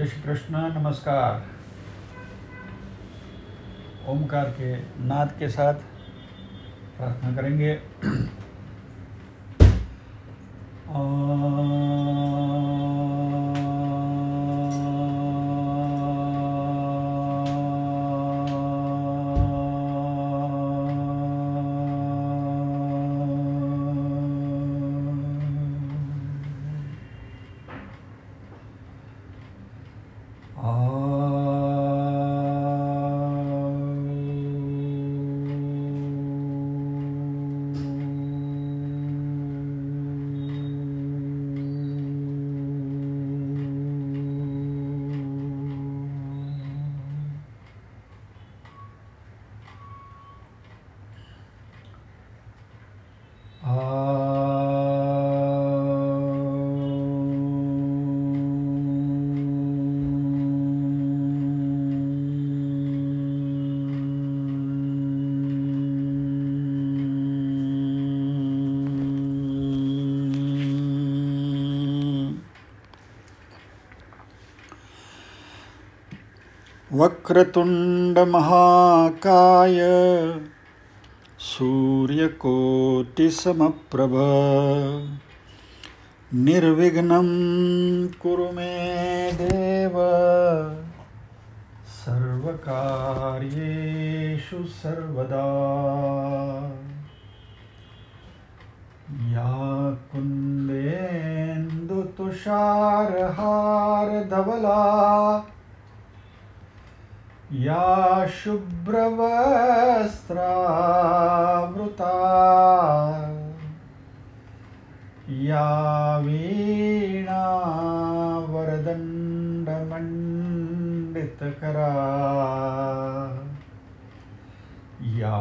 जय श्री कृष्ण। नमस्कार। ओमकार के नाद के साथ प्रार्थना करेंगे। वक्रतुंड महाकाय सूर्यकोटिसमप्रभ निर्विघ्नं कुरु मे देव सर्वकार्येषु सर्वदा। या कुन्देन्दु तुषारहार धवला या शुभ्रवस्त्रावृता या वीणा वरदण्डमण्डितकरा या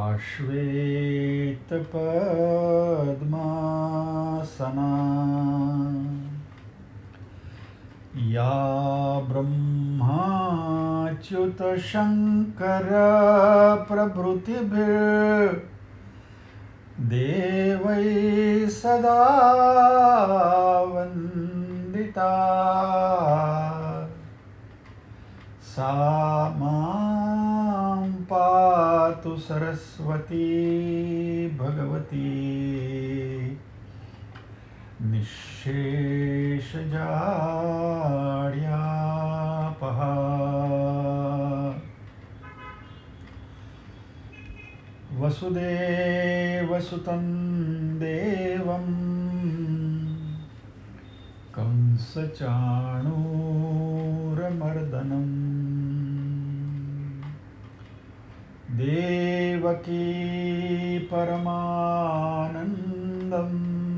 श्वेतपद्मासना या ब्रह्माच्युत शंकर प्रभृतिभिर्देवैः सदा वन्दिता सा मां पातु सरस्वती भगवती निःशेषजाड्यापहा। वसुदेवसुतं देवं कंसचाणूरमर्दनम् देवकी परमानन्दम्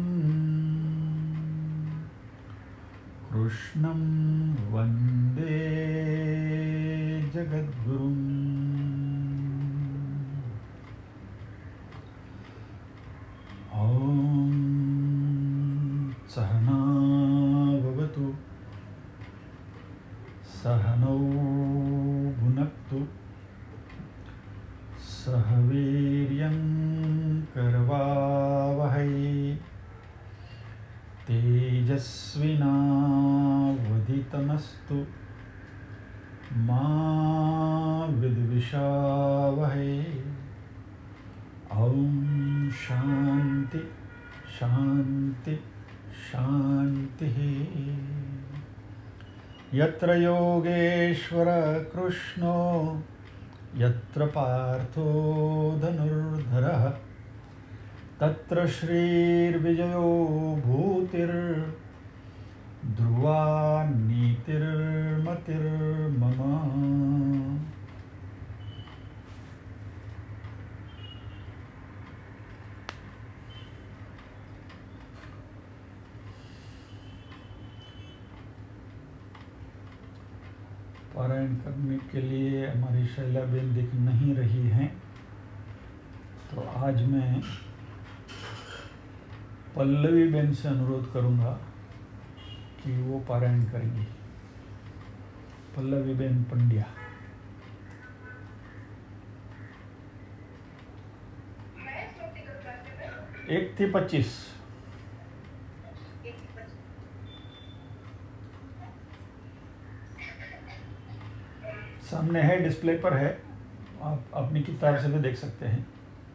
कृष्णं वन्दे जगद्गुरुम्। ॐ सहना भवतु सहनौ भुनक्तु सह वीर्यं करवावहै तेजस्विनावधितमस्तु मा विद्विषावहै। ॐ शान्ति शान्ति शान्तिः। यत्र योगेश्वर कृष्णो यत्र पार्थो धनुर्धरः तत्र श्रीर्विजयो भूतिर्ध्रुवा नीतिर्मतिर्मम। पारायण करने के लिए हमारी शैलाबेन दिख नहीं रही हैं, तो आज मैं पल्लवी बेन से अनुरोध करूंगा कि वो पारायण करेंगी। पल्लवी बेन पंड्या। 1 થી 25। सामने है, डिस्प्ले पर है, आप अपनी किताब से भी देख सकते हैं।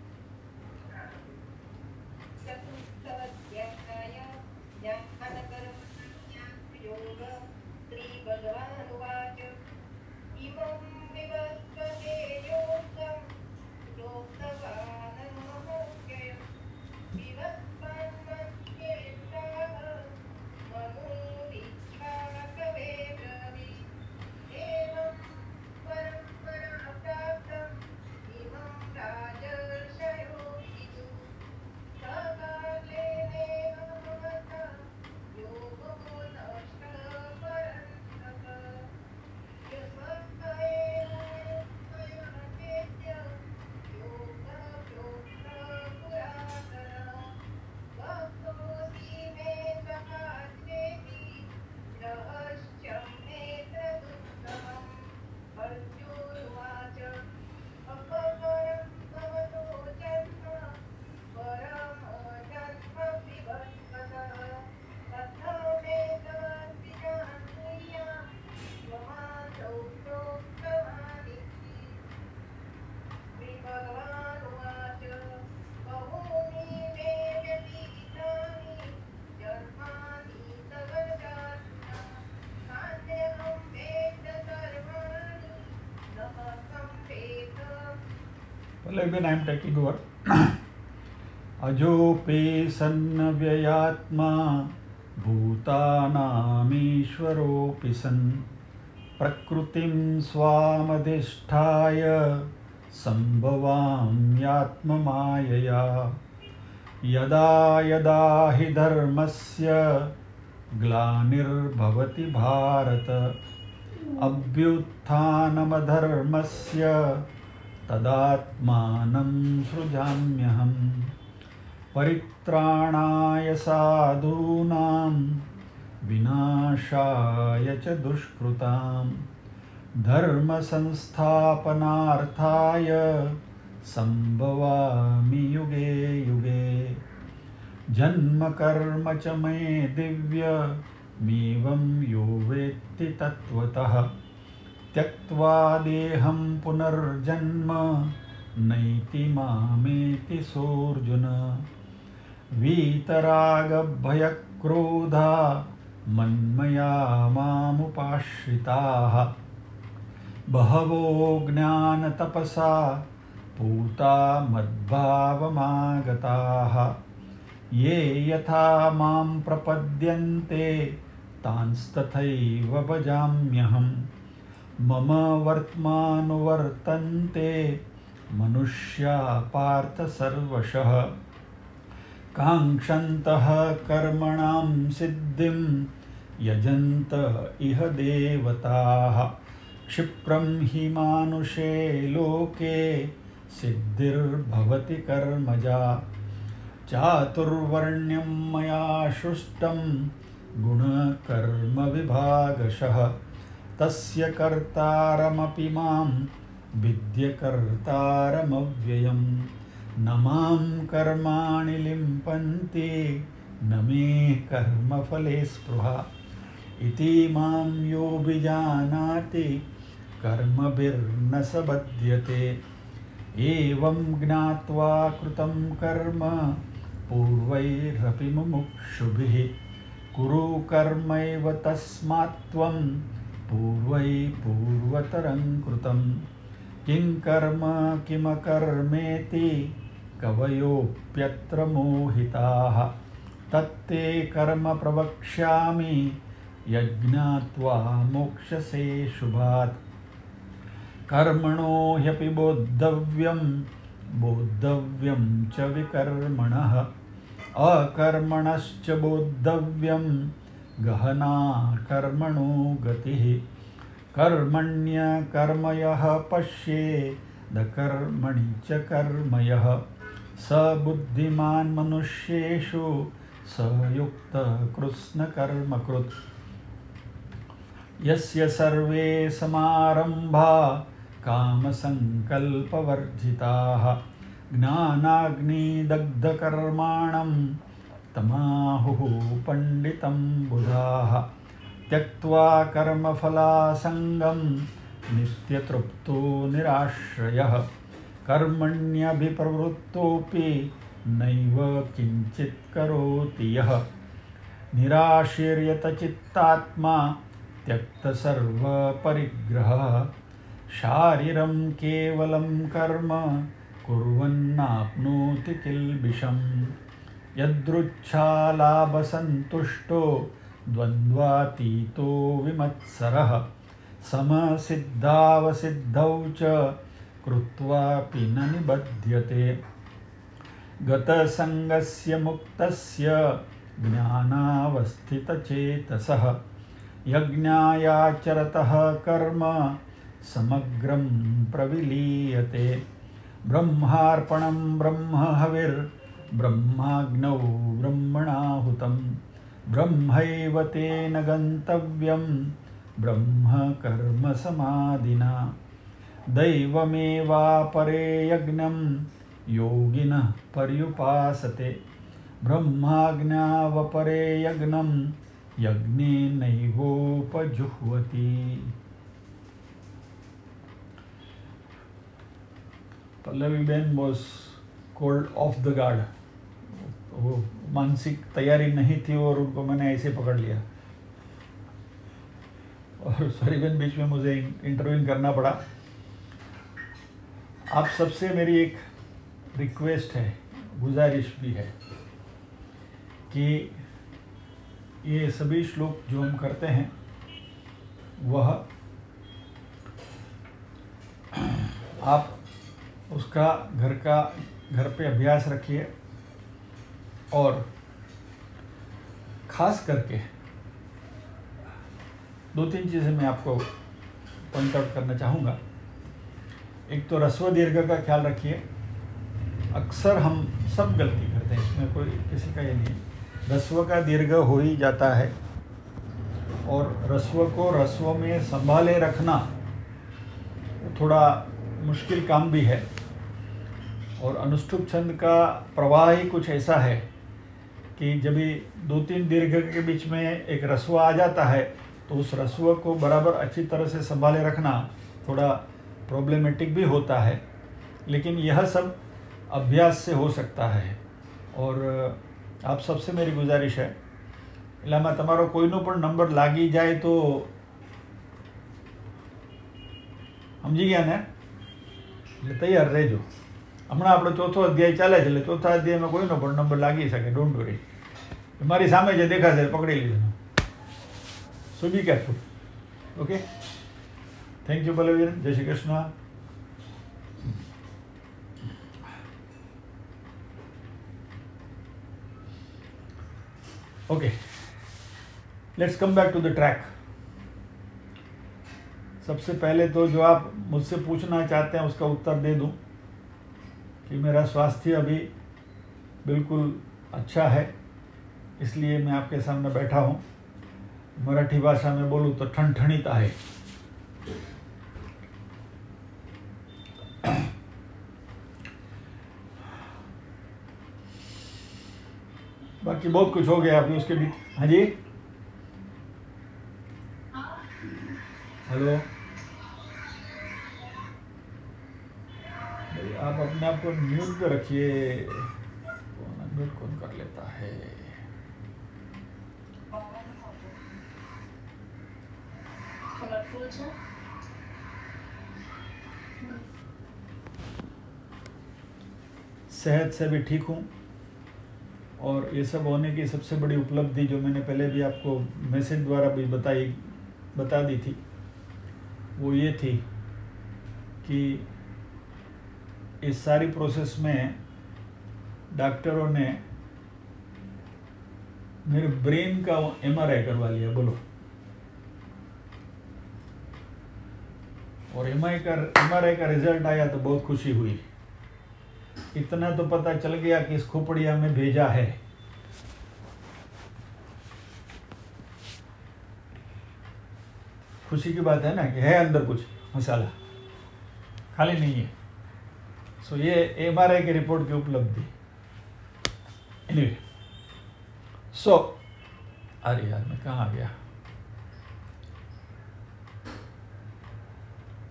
Again I am taking over. अजोपे सन्न व्ययात्मा भूतानामीश्वरोऽपि सन् प्रकृतिं स्वामधिष्ठाय सम्भवाम्यात्ममायया यदा यदा हि धर्मस्य ग्लानिर्भवति भारत अभ्युत्थानमधर्मस्य तदात्मानं सृजाम्यहम् परित्राणाय साधूनां विनाशाय च दुष्कृतां धर्म संस्थापनार्थाय संभवामि युगे युगे जन्म कर्म च मे दिव्यमेवं यो वेत्ति तत्त्वतः त्यक्त्वा देहं पुनर्जन्म नैति मामेति सोऽर्जुन वीतरागभयक्रोधा मन्मया मामुपाश्रिताः बहवो ज्ञानतपसा पूता मद्भावमागताः ये यथा मां प्रपद्यन्ते तांस्तथैव भजाम्यहम् मम वर्त्मानुवर्तन्ते मनुष्या पार्थ सर्वशः काङ्क्षन्तः कर्मणां सिद्धिं यजन्त इह देवताः क्षिप्रं हि मानुषे लोके सिद्धिर्भवति कर्मजा चातुर्वर्ण्यं मया सृष्टं गुणकर्मविभागशः तस्य कर्तारमपि मां विद्यकर्तारमव्ययम् न मां कर्माणि लिम्पन्ति न मे कर्मफले स्पृहा इति मां योऽभिजानाति कर्मभिर्न स बध्यते एवं ज्ञात्वा कृतं कर्म पूर्वैरपि मुमुक्षुभिः कुरु कर्मैव तस्मात् त्वं पूर्वतरं कृतं किं कर्म किमकर्मेति कवयोऽप्यत्र मोहिताः तत्ते कर्म प्रवक्ष्यामि यज्ञात्वा मोक्षसे शुभात् कर्मणो ह्यपि बोद्धव्यं च विकर्मणः अकर्मणश्च बोद्धव्यं गहना कर्मणो गतिः कर्मण्यकर्मयः पश्येद कर्मणि च कर्मयः स बुद्धिमान् मनुष्येषु स युक्तः कृत्स्नकर्मकृत् यस्य सर्वे समारम्भा कामसङ्कल्पवर्जिताः ज्ञानाग्निदग्धकर्माणं तमाहुः पण्डितं बुधाः त्यक्त्वा कर्मफलासङ्गं नित्यतृप्तो निराश्रयः कर्मण्यभिप्रवृत्तोऽपि नैव किञ्चित् करोति यः निराशीर्यतचित्तात्मा त्यक्तसर्वपरिग्रहः शारीरं केवलं कर्म कुर्वन्नाप्नोति किल्बिषम् यदृच्छालाभसन्तुष्टो द्वन्द्वातीतो विमत्सरः समसिद्धावसिद्धौ च कृत्वापि न निबध्यते गतसङ्गस्य मुक्तस्य ज्ञानावस्थितचेतसः यज्ञायाचरतः कर्म समग्रं प्रविलीयते ब्रह्मार्पणं ब्रह्महविर्ब्रह्माग्नौ ब्रह्मणाहुतं ब्रह्मैव तेन गन्तव्यं ब्रह्म कर्म समाधिना दैवमेवापरे यज्ञं योगिनः पर्युपासते ब्रह्माज्ञावपरे यज्ञं यज्ञेनैवोपजुह्वति। Pallavi ben was called off the guard। वो मानसिक तैयारी नहीं थी और उनको मैंने ऐसे पकड़ लिया और सॉरी बेन बीच में मुझे इंटरव्यू करना पड़ा। आप सबसे मेरी एक रिक्वेस्ट है, गुजारिश भी है कि ये सभी श्लोक जो हम करते हैं वह आप उसका घर पे अभ्यास रखिए और खास करके 2-3 चीज़ें मैं आपको पॉइंट आउट करना चाहूँगा। एक तो ह्रस्व दीर्घ का ख्याल रखिए। अक्सर हम सब गलती करते हैं, इसमें कोई किसी का ये नहीं। ह्रस्व का दीर्घ हो ही जाता है और ह्रस्व को ह्रस्व में संभाले रखना थोड़ा मुश्किल काम भी है। और अनुष्टुप छंद का प्रवाह ही कुछ ऐसा है कि जब भी 2-3 दीर्घ के बीच में एक ह्रस्व आ जाता है तो उस ह्रस्व को बराबर अच्छी तरह से संभाले रखना थोड़ा प्रॉब्लमेटिक भी होता है, लेकिन यह सब अभ्यास से हो सकता है। और आप सबसे मेरी गुजारिश है, इलामा तमारो कोईनो पण नंबर लागी जाए तो समझी गया ने એટલે તૈયાર રહેજો। હમણાં આપણો ચોથો અધ્યાય ચાલે છે એટલે ચોથા અધ્યાયમાં કોઈનો પણ નંબર લાગી શકે, ડોન્ટ વરી। મારી સામે જે દેખાશે પકડી લીધો। So be careful, okay. Thank you Pallavi, જય Shri Krishna. Okay, let's come back to the track. सबसे पहले तो जो आप मुझसे पूछना चाहते हैं उसका उत्तर दे दूं कि मेरा स्वास्थ्य अभी बिल्कुल अच्छा है, इसलिए मैं आपके सामने बैठा हूं। मराठी भाषा में बोलूं तो ठणठणीत आहे। बाकी बहुत कुछ हो गया अभी उसके बीच। हाँ जी, हेलो, आप अपने आप को म्यूट पे रखिए। म्यूट कौन कर लेता है? सेहत से भी ठीक हूँ और ये सब होने की सबसे बड़ी उपलब्धि जो मैंने पहले भी आपको मैसेज द्वारा भी बता दी थी, वो ये थी कि इस सारी प्रोसेस में डॉक्टरों ने मेरे ब्रेन का MRI करवा लिया, बोलो। और MRI का रिजल्ट आया तो बहुत खुशी हुई। इतना तो पता चल गया कि इस खोपड़िया में भेजा है। खुशी की बात है ना कि है अंदर कुछ मसाला, खाली नहीं है। सो ये MRI की रिपोर्ट की उपलब्धि। एनीवे, सो अरे यार मैं कहाँ आ गया?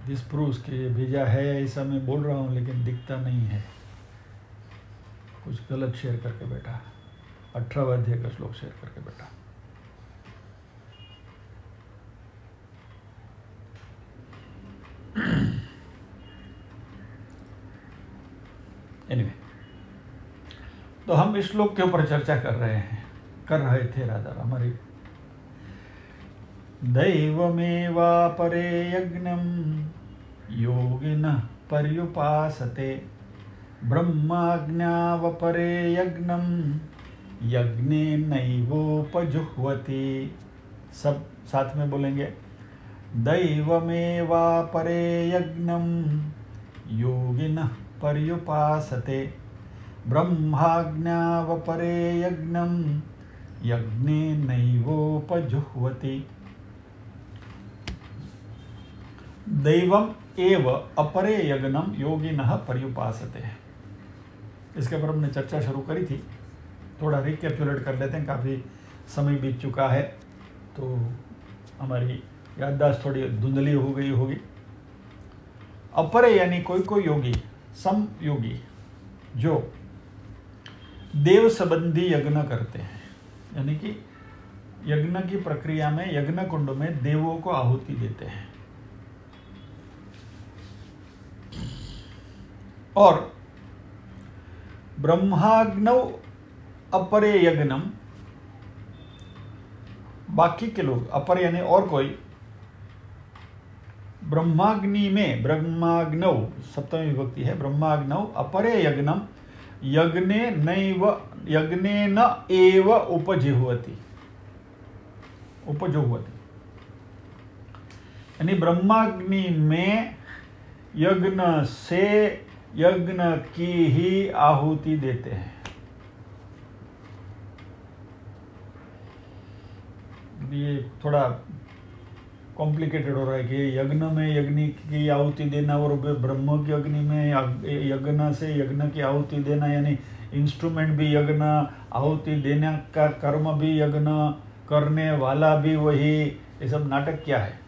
दिस प्रूव्स कि ये भेजा है ऐसा मैं बोल रहा हूँ लेकिन दिखता नहीं है, कुछ गलत शेयर करके बैठा, 18वें अध्याय का श्लोक शेयर करके बैठा। एनीवे, तो हम इस श्लोक के ऊपर चर्चा कर रहे थे राधा हमारी। दैवमेवापरे यज्ञं योगिनः पर्युपासते, ब्रह्माज्ञावपरे यज्ञं यज्ञेनैवोपजुह्वति। सब साथ में बोलेंगे, दैवमेवापरे यज्ञं योगिनः पर्युपासते, ब्रह्माज्ञावपरे यज्ञं यज्ञेनैवोपजुह्वति। दैवम एव अपरे यज्ञम योगिनः पर्युपासते। इसके ऊपर हमने चर्चा शुरू करी थी, थोड़ा रिकैप्चुलेट कर लेते हैं, काफ़ी समय बीत चुका है तो हमारी याददाश्त थोड़ी धुंधली हो गई होगी। अपरे यानी कोई योगी, सम योगी जो देव संबंधी यज्ञ करते हैं, यानी कि यज्ञ की प्रक्रिया में यज्ञ कुंड में देवों को आहुति देते हैं। और ब्रह्माग्नौ अपरे यज्ञम, बाकी के लोग, अपर यानी और कोई, ब्रह्माग्नि में, ब्रह्माग्नौ सप्तमी विभक्ति है, ब्रह्माग्नौ अपरे यज्ञम यज्ञेन एव उपजुह्वति, यानी ब्रह्माग्नि में यज्ञ से यज्ञ की ही आहुति देते हैं। ये थोड़ा कॉम्प्लिकेटेड हो रहा है कि यज्ञ में यज्ञ की आहुति देना और ब्रह्म की अग्नि में यज्ञ से यज्ञ की आहुति देना, यानी इंस्ट्रूमेंट भी यज्ञ, आहुति देने का कर्म भी यज्ञ, करने वाला भी वही, ये सब नाटक क्या है।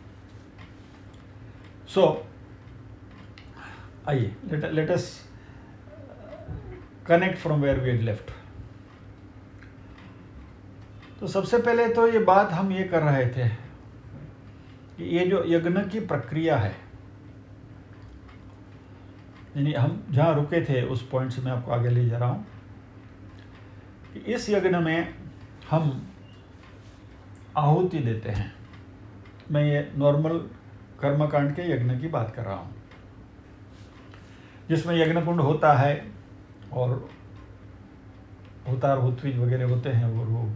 सो आइए, let us connect from where we had left. तो सबसे पहले तो ये बात हम ये कर रहे थे कि ये जो यज्ञ की प्रक्रिया है, यानी हम जहाँ रुके थे उस पॉइंट से मैं आपको आगे ले जा रहा हूँ कि इस यज्ञ में हम आहुति देते हैं। मैं ये नॉर्मल कर्मकांड के यज्ञ की बात कर रहा हूँ, जिसमें यज्ञ कुंड होता है और होतार होत्वीज वगैरह होते हैं। और वो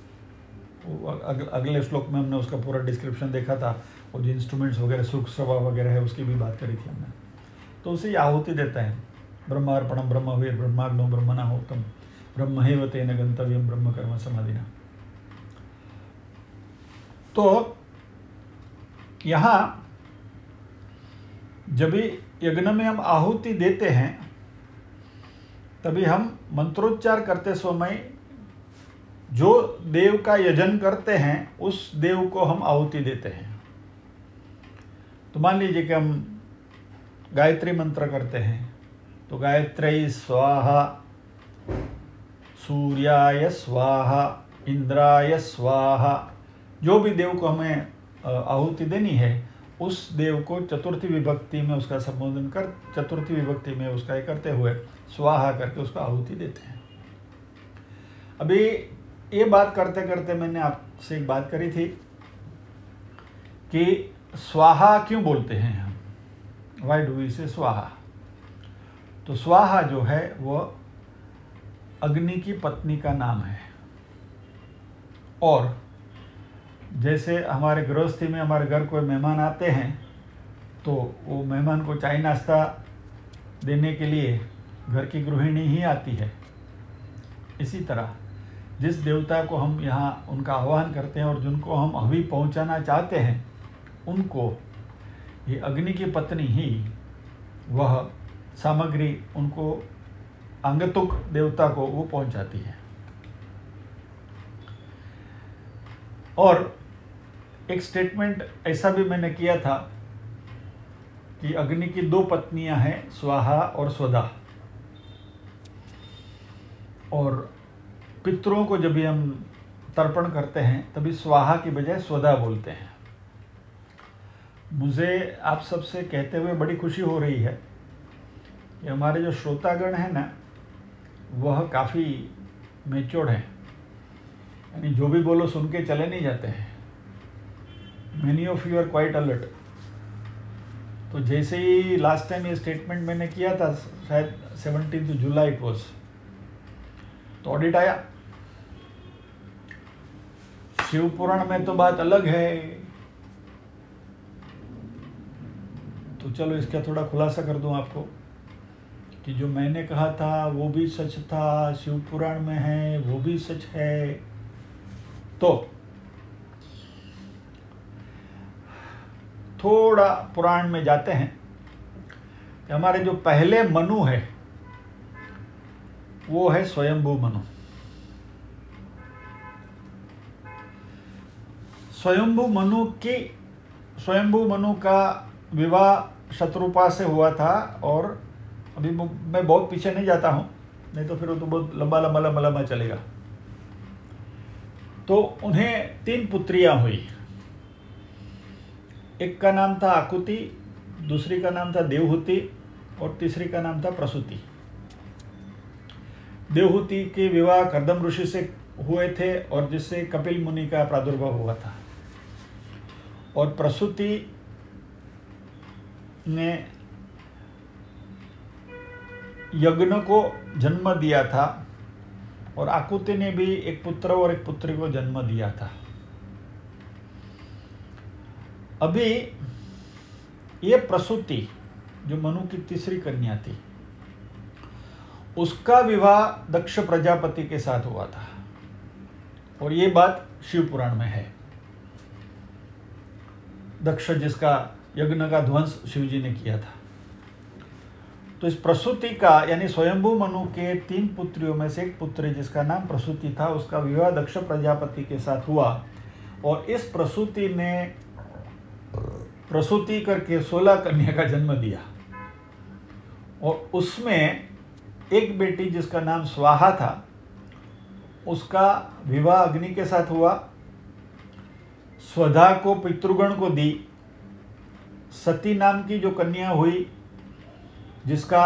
अगले श्लोक में हमने उसका पूरा डिस्क्रिप्शन देखा था, और जो इंस्ट्रूमेंट्स वगैरह, सुख सभा वगैरह है, उसकी भी बात करी थी हमने। तो उसे आहुति देता है, ब्रह्मार्पणम ब्रह्मवीर ब्रह्माग्नो ब्रह्मणाहुतम ब्रह्मैव तेन गंतव्यम ब्रह्म कर्म समाधिना। तो यहाँ जब भी यज्ञ में हम आहुति देते हैं, तभी हम मंत्रोच्चार करते समय जो देव का यजन करते हैं उस देव को हम आहुति देते हैं। तो मान लीजिए कि हम गायत्री मंत्र करते हैं, तो गायत्री स्वाहा, सूर्याय स्वाहा, इंद्राय स्वाहा, जो भी देव को हमें आहुति देनी है उस देव को चतुर्थी विभक्ति में उसका संबोधन कर, चतुर्थी विभक्ति में उसका ये करते हुए स्वाहा करके उसको आहुति देते हैं। अभी ये बात करते करते मैंने आपसे एक बात करी थी कि स्वाहा क्यों बोलते हैं हम, वाई डू वी से स्वाहा। तो स्वाहा जो है वो अग्नि की पत्नी का नाम है। और जैसे हमारे गृहस्थी में हमारे घर कोई मेहमान आते हैं तो वो मेहमान को चाय नाश्ता देने के लिए घर की गृहिणी ही आती है। इसी तरह जिस देवता को हम यहाँ उनका आह्वान करते हैं और जिनको हम हवि पहुँचाना चाहते हैं, उनको ये अग्नि की पत्नी ही वह सामग्री उनको आंगतुक देवता को वो पहुँचाती है। और एक स्टेटमेंट ऐसा भी मैंने किया था कि अग्नि की दो पत्नियां हैं, स्वाहा और स्वधा। और पितरों को जब भी हम तर्पण करते हैं तभी स्वाहा की बजाय स्वधा बोलते हैं। मुझे आप सबसे कहते हुए बड़ी खुशी हो रही है कि हमारे जो श्रोतागण हैं ना, वह काफ़ी मैच्योर्ड हैं, यानी जो भी बोलो सुन के चले नहीं जाते हैं। Many of you are quite alert. तो जैसे ही लास्ट टाइम ये स्टेटमेंट मैंने किया था, शायद 17 जुलाई इट वॉज, तो ऑडिट आया। शिव पुराण में तो बात अलग है, तो चलो इसका थोड़ा खुलासा कर दूं आपको कि जो मैंने कहा था वो भी सच था, शिव पुराण में है वो भी सच है। तो थोड़ा पुराण में जाते हैं कि हमारे जो पहले मनु है वो है स्वयंभू मनु। स्वयंभू मनु का विवाह शत्रुपा से हुआ था। और अभी मैं बहुत पीछे नहीं जाता हूँ, नहीं तो फिर वो तो बहुत लंबा चलेगा। तो उन्हें 3 पुत्रियां हुई। एक का नाम था आकुति, दूसरी का नाम था देवहूति और तीसरी का नाम था प्रसूति। देवहूति के विवाह कर्दम ऋषि से हुए थे और जिससे कपिल मुनि का प्रादुर्भाव हुआ था। और प्रसूति ने यज्ञ को जन्म दिया था और आकुति ने भी एक पुत्र और एक पुत्री को जन्म दिया था। अभी ये प्रसूति जो मनु की तीसरी कन्या थी, उसका विवाह दक्ष प्रजापति के साथ हुआ था। और ये बात शिव पुराण में है। दक्ष जिसका यज्ञ का ध्वंस शिव जी ने किया था। तो इस प्रसूति का यानी स्वयंभू मनु के 3 पुत्रियों में से एक पुत्री जिसका नाम प्रसूति था, उसका विवाह दक्ष प्रजापति के साथ हुआ। और इस प्रसूति ने प्रसूति करके 16 कन्या का जन्म दिया। और उसमें एक बेटी जिसका नाम स्वाहा था, उसका विवाह अग्नि के साथ हुआ। स्वधा को पितृगण को दी। सती नाम की जो कन्या हुई, जिसका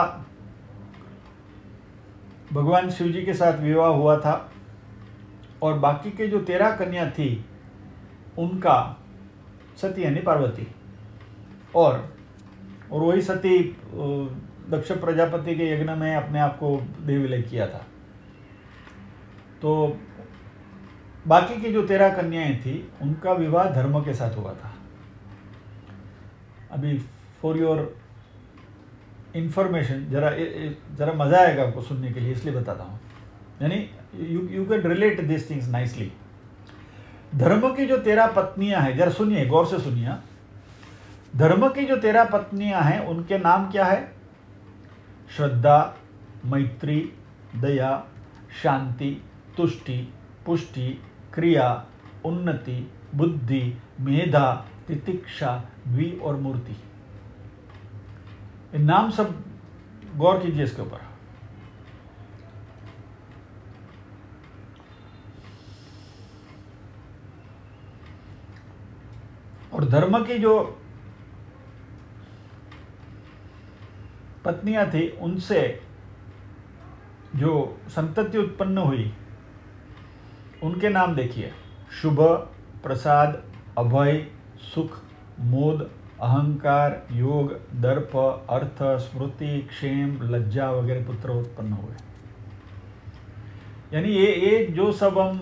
भगवान शिव जी के साथ विवाह हुआ था। और बाकी के जो 13 कन्या थी, उनका सती यानी पार्वती, और वही सती दक्ष प्रजापति के यज्ञ में अपने आप को देह विलय किया था। तो बाकी की जो 13 कन्याएं थी, उनका विवाह धर्म के साथ हुआ था। अभी फॉर योर इंफॉर्मेशन, जरा मजा आएगा आपको सुनने के लिए, इसलिए बताता हूँ। यानी you can relate this things nicely. धर्म की जो 13 पत्नियां हैं, जरा सुनिए, गौर से सुनिए। धर्म की जो 13 पत्नियां हैं, उनके नाम क्या है? श्रद्धा, मैत्री, दया, शांति, तुष्टि, पुष्टि, क्रिया, उन्नति, बुद्धि, मेधा, तितिक्षा, द्वि और मूर्ति। नाम सब गौर कीजिए इसके ऊपर। और धर्म की जो पत्नियां थी, उनसे जो संतति उत्पन्न हुई, उनके नाम देखिए। शुभ, प्रसाद, अभय, सुख, मोद, अहंकार, योग, दर्प, अर्थ, स्मृति, क्षेम, लज्जा वगैरह पुत्र उत्पन्न हुए। यानी ये जो सब हम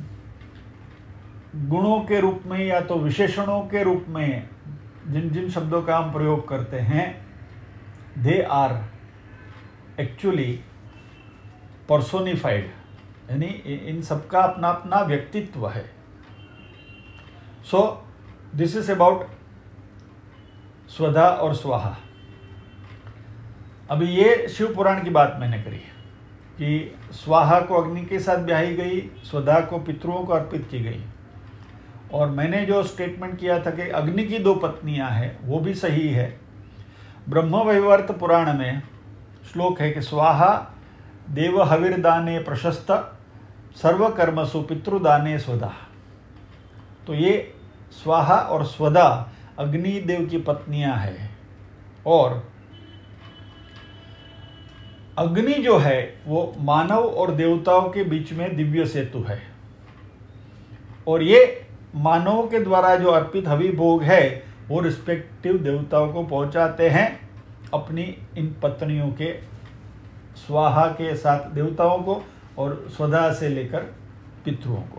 गुणों के रूप में या तो विशेषणों के रूप में जिन जिन शब्दों का हम प्रयोग करते हैं, दे आर एक्चुअली पर्सोनिफाइड, यानी इन सबका अपना अपना व्यक्तित्व है। सो दिस इज अबाउट स्वधा और स्वाहा। अभी ये शिव पुराण की बात मैंने करी कि स्वाहा को अग्नि के साथ ब्याही गई, स्वधा को पितरों को अर्पित की गई। और मैंने जो स्टेटमेंट किया था कि अग्नि की 2 पत्नियां हैं, वो भी सही है। ब्रह्म वैवर्त पुराण में श्लोक है कि स्वाहा देव हविर्दाने प्रशस्त सर्वकर्मसु पितृदाने स्वदा। तो ये स्वाहा और स्वदा अग्निदेव की पत्नियां हैं, और अग्नि जो है वो मानव और देवताओं के बीच में दिव्य सेतु है, और ये मानवों के द्वारा जो अर्पित हवि भोग है वो रिस्पेक्टिव देवताओं को पहुंचाते हैं अपनी इन पत्नियों के, स्वाहा के साथ देवताओं को और स्वदा से लेकर पितरों को।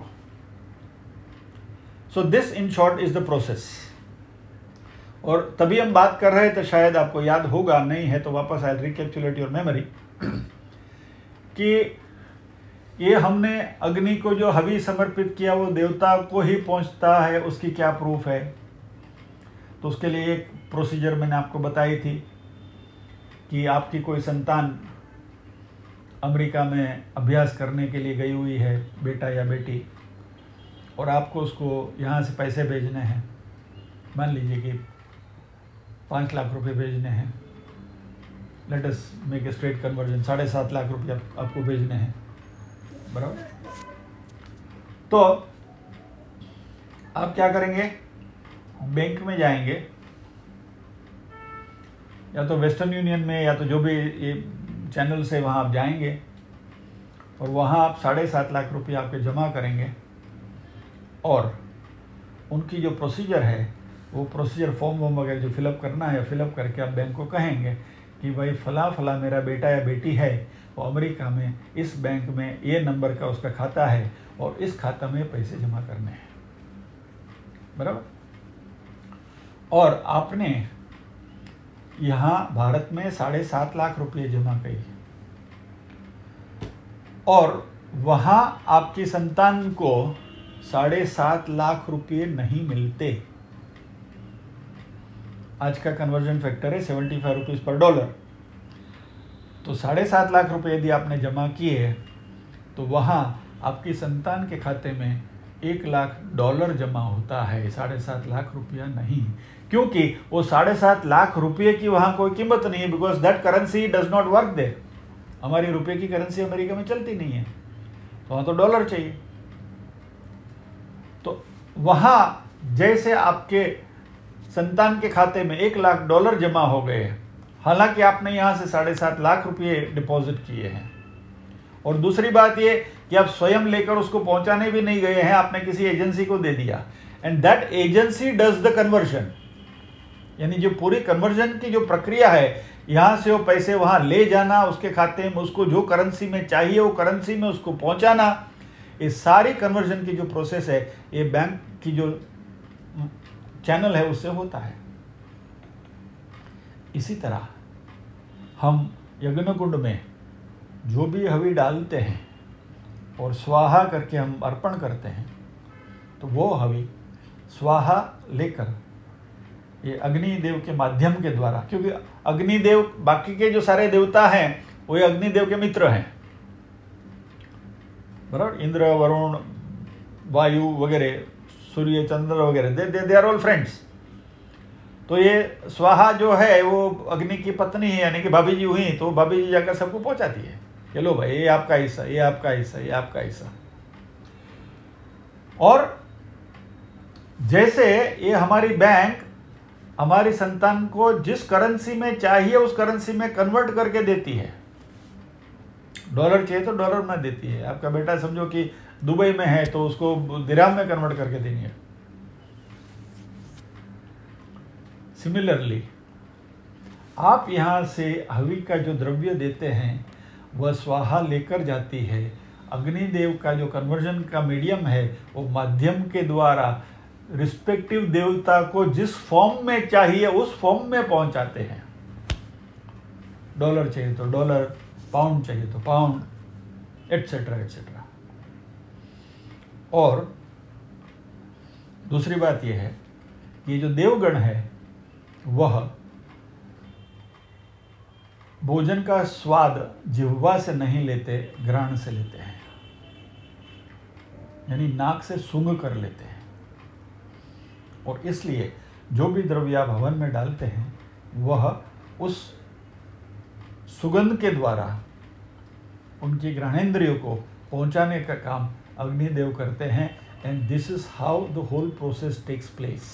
So this in short is the process. और तभी हम बात कर रहे थे, शायद आपको याद होगा, नहीं है तो वापस आई रिकैप्चुलेट योर मेमोरी, कि ये हमने अग्नि को जो हवि समर्पित किया वो देवता को ही पहुंचता है, उसकी क्या प्रूफ है। तो उसके लिए एक प्रोसीजर मैंने आपको बताई थी कि आपकी कोई संतान अमेरिका में अभ्यास करने के लिए गई हुई है, बेटा या बेटी, और आपको उसको यहाँ से पैसे भेजने हैं, मान लीजिए कि 5 लाख रुपए भेजने हैं, let us make a straight conversion, 7.5 lakh रुपये आपको भेजने हैं, बराबर। तो आप क्या करेंगे, बैंक में जाएंगे, या तो वेस्टर्न यूनियन में या तो जो भी ये चैनल से वहाँ आप जाएंगे, और वहाँ आप 7.5 लाख रुपये आपके जमा करेंगे, और उनकी जो प्रोसीजर है वो प्रोसीजर फॉर्म वगैरह जो फिलअप करना है, फिलअप करके आप बैंक को कहेंगे कि भाई फला फला मेरा बेटा या बेटी है, वो अमेरिका में इस बैंक में ये नंबर का उसका खाता है, और इस खाता में पैसे जमा करने हैं, बराबर। और आपने यहाँ भारत में 7.5 लाख रुपये जमा किए, और वहाँ आपकी संतान को 7.5 लाख रुपये नहीं मिलते। आज का कन्वर्जन फैक्टर है 75 रुपीज़ पर डॉलर। तो 7.5 लाख रुपये यदि आपने जमा किए तो वहाँ आपकी संतान के खाते में $1 लाख जमा होता है, 7.5 लाख रुपया नहीं, क्योंकि वो 7.5 लाख रुपये की वहाँ कोई कीमत नहीं है, because that currency does not work there. हमारी रुपये की करेंसी अमेरिका में चलती नहीं है, तो वहाँ तो डॉलर चाहिए। तो वहाँ जैसे आपके संतान के खाते में $1 लाख जमा हो गए, हालांकि आपने यहाँ से 7.5 लाख रुपये डिपॉजिट किए हैं। और दूसरी बात ये कि आप स्वयं लेकर उसको पहुंचाने भी नहीं गए हैं, आपने किसी एजेंसी को दे दिया, and that agency does the conversion. यानी जो पूरी कन्वर्जन की जो प्रक्रिया है, यहाँ से वो पैसे वहाँ ले जाना, उसके खाते में उसको जो करेंसी में चाहिए वो करेंसी में उसको पहुँचाना, ये सारी कन्वर्जन की जो प्रोसेस है ये बैंक की जो चैनल है उससे होता है। इसी तरह हम यज्ञ कुंड में जो भी हवि डालते हैं और स्वाहा करके हम अर्पण करते हैं, तो वो हवि स्वाहा लेकर ये अग्निदेव के माध्यम के द्वारा, क्योंकि अग्निदेव बाकी के जो सारे देवता हैं वो अग्निदेव के मित्र हैं, बराबर। इंद्र, वरुण, वायु वगैरह, सूर्य, चंद्र वगैरह, दे आर ऑल फ्रेंड्स। तो ये स्वाहा जो है वो अग्नि की पत्नी है, यानी कि भाभी जी हुई, तो भाभी जी जाकर सबको पहुंचाती है, चलो भाई ये आपका हिस्सा, ये आपका हिस्सा, ये आपका हिस्सा। और जैसे ये हमारी बैंक हमारी संतान को जिस करेंसी में चाहिए उस करेंसी में कन्वर्ट करके देती है, डॉलर चाहिए तो डॉलर में देती है। आपका बेटा समझो कि दुबई में है तो उसको दिरहम में कन्वर्ट करके देंगे। सिमिलरली आप यहाँ से हवि का जो द्रव्य देते हैं वह स्वाहा लेकर जाती है, अग्निदेव का जो कन्वर्जन का मीडियम है वो माध्यम के द्वारा रिस्पेक्टिव देवता को जिस फॉर्म में चाहिए उस फॉर्म में पहुंचाते हैं। डॉलर चाहिए तो डॉलर, पाउंड चाहिए तो पाउंड, एटसेट्रा एटसेट्रा। और दूसरी बात यह है कि ये जो देवगण है वह भोजन का स्वाद जिह्वा से नहीं लेते, घ्राण से लेते हैं, यानी नाक से सूंघ कर लेते हैं। और इसलिए जो भी द्रव्य आप हवन में डालते हैं वह उस सुगंध के द्वारा उनकी घ्राणेंद्रियों को पहुंचाने का काम अग्निदेव करते हैं। And this is how the whole process takes place.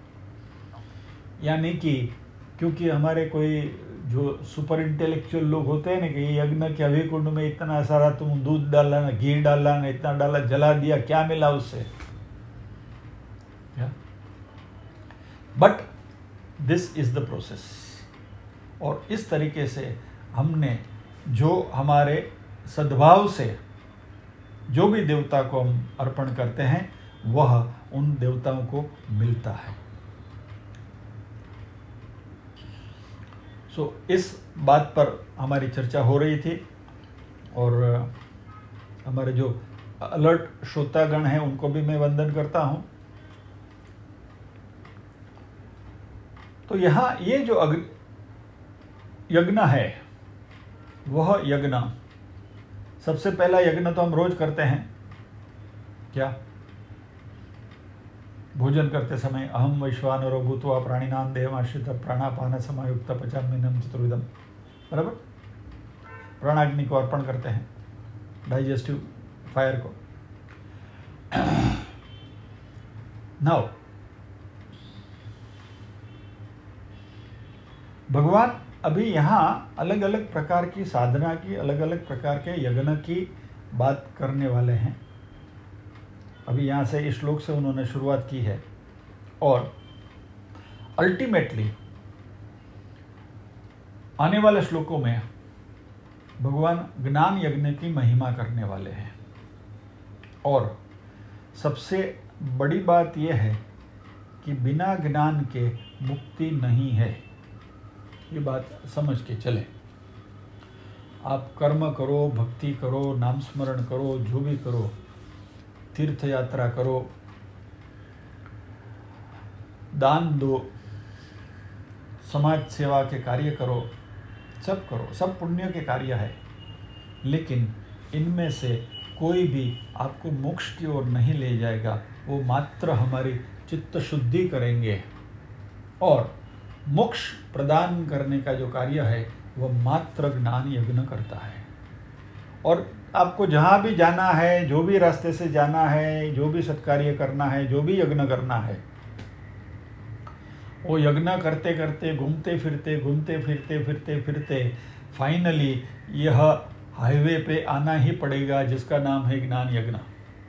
यानी कि क्योंकि हमारे कोई जो सुपर इंटेलेक्चुअल लोग होते हैं ना कि यज्ञ के अभिकुंड में इतना सारा तुम दूध डाला ना, घी डाला ना, इतना डाला, जला दिया, क्या मिला उससे? But this is the process. और इस तरीके से हमने जो हमारे सद्भाव से जो भी देवता को हम अर्पण करते हैं वह उन देवताओं को मिलता है। सो इस बात पर हमारी चर्चा हो रही थी और हमारे जो अलर्ट श्रोतागण हैं उनको भी मैं वंदन करता हूं। तो यहाँ ये जो यज्ञ है वह यज्ञ, सबसे पहला यज्ञ तो हम रोज करते हैं, क्या? भोजन करते समय अहम वैश्वानरो भूत्वा प्राणिनां देहमाश्रित प्राणापान समायुक्त पचाम्यन्नं चतुर्विधम, बराबर? प्राणाग्नि को अर्पण करते हैं, डाइजेस्टिव फायर को। नाउ भगवान अभी यहाँ अलग अलग प्रकार की साधना की, अलग अलग प्रकार के यज्ञ की बात करने वाले हैं। अभी यहाँ से इस श्लोक से उन्होंने शुरुआत की है और अल्टीमेटली आने वाले श्लोकों में भगवान ज्ञान यज्ञ की महिमा करने वाले हैं। और सबसे बड़ी बात यह है कि बिना ज्ञान के मुक्ति नहीं है। ये बात समझ के चले। आप कर्म करो, भक्ति करो, नाम स्मरण करो, जो भी करो, तीर्थ यात्रा करो, दान दो, समाज सेवा के कार्य करो, सब करो, सब पुण्य के कार्य है, लेकिन इनमें से कोई भी आपको मोक्ष की ओर नहीं ले जाएगा। वो मात्र हमारी चित्त शुद्धि करेंगे और मोक्ष प्रदान करने का जो कार्य है वह मात्र ज्ञान यज्ञ करता है। और आपको जहाँ भी जाना है, जो भी रास्ते से जाना है, जो भी सत्कार्य करना है, जो भी यज्ञ करना है, वो यज्ञ करते करते घूमते फिरते फाइनली यह हाईवे पे आना ही पड़ेगा जिसका नाम है ज्ञान यज्ञ।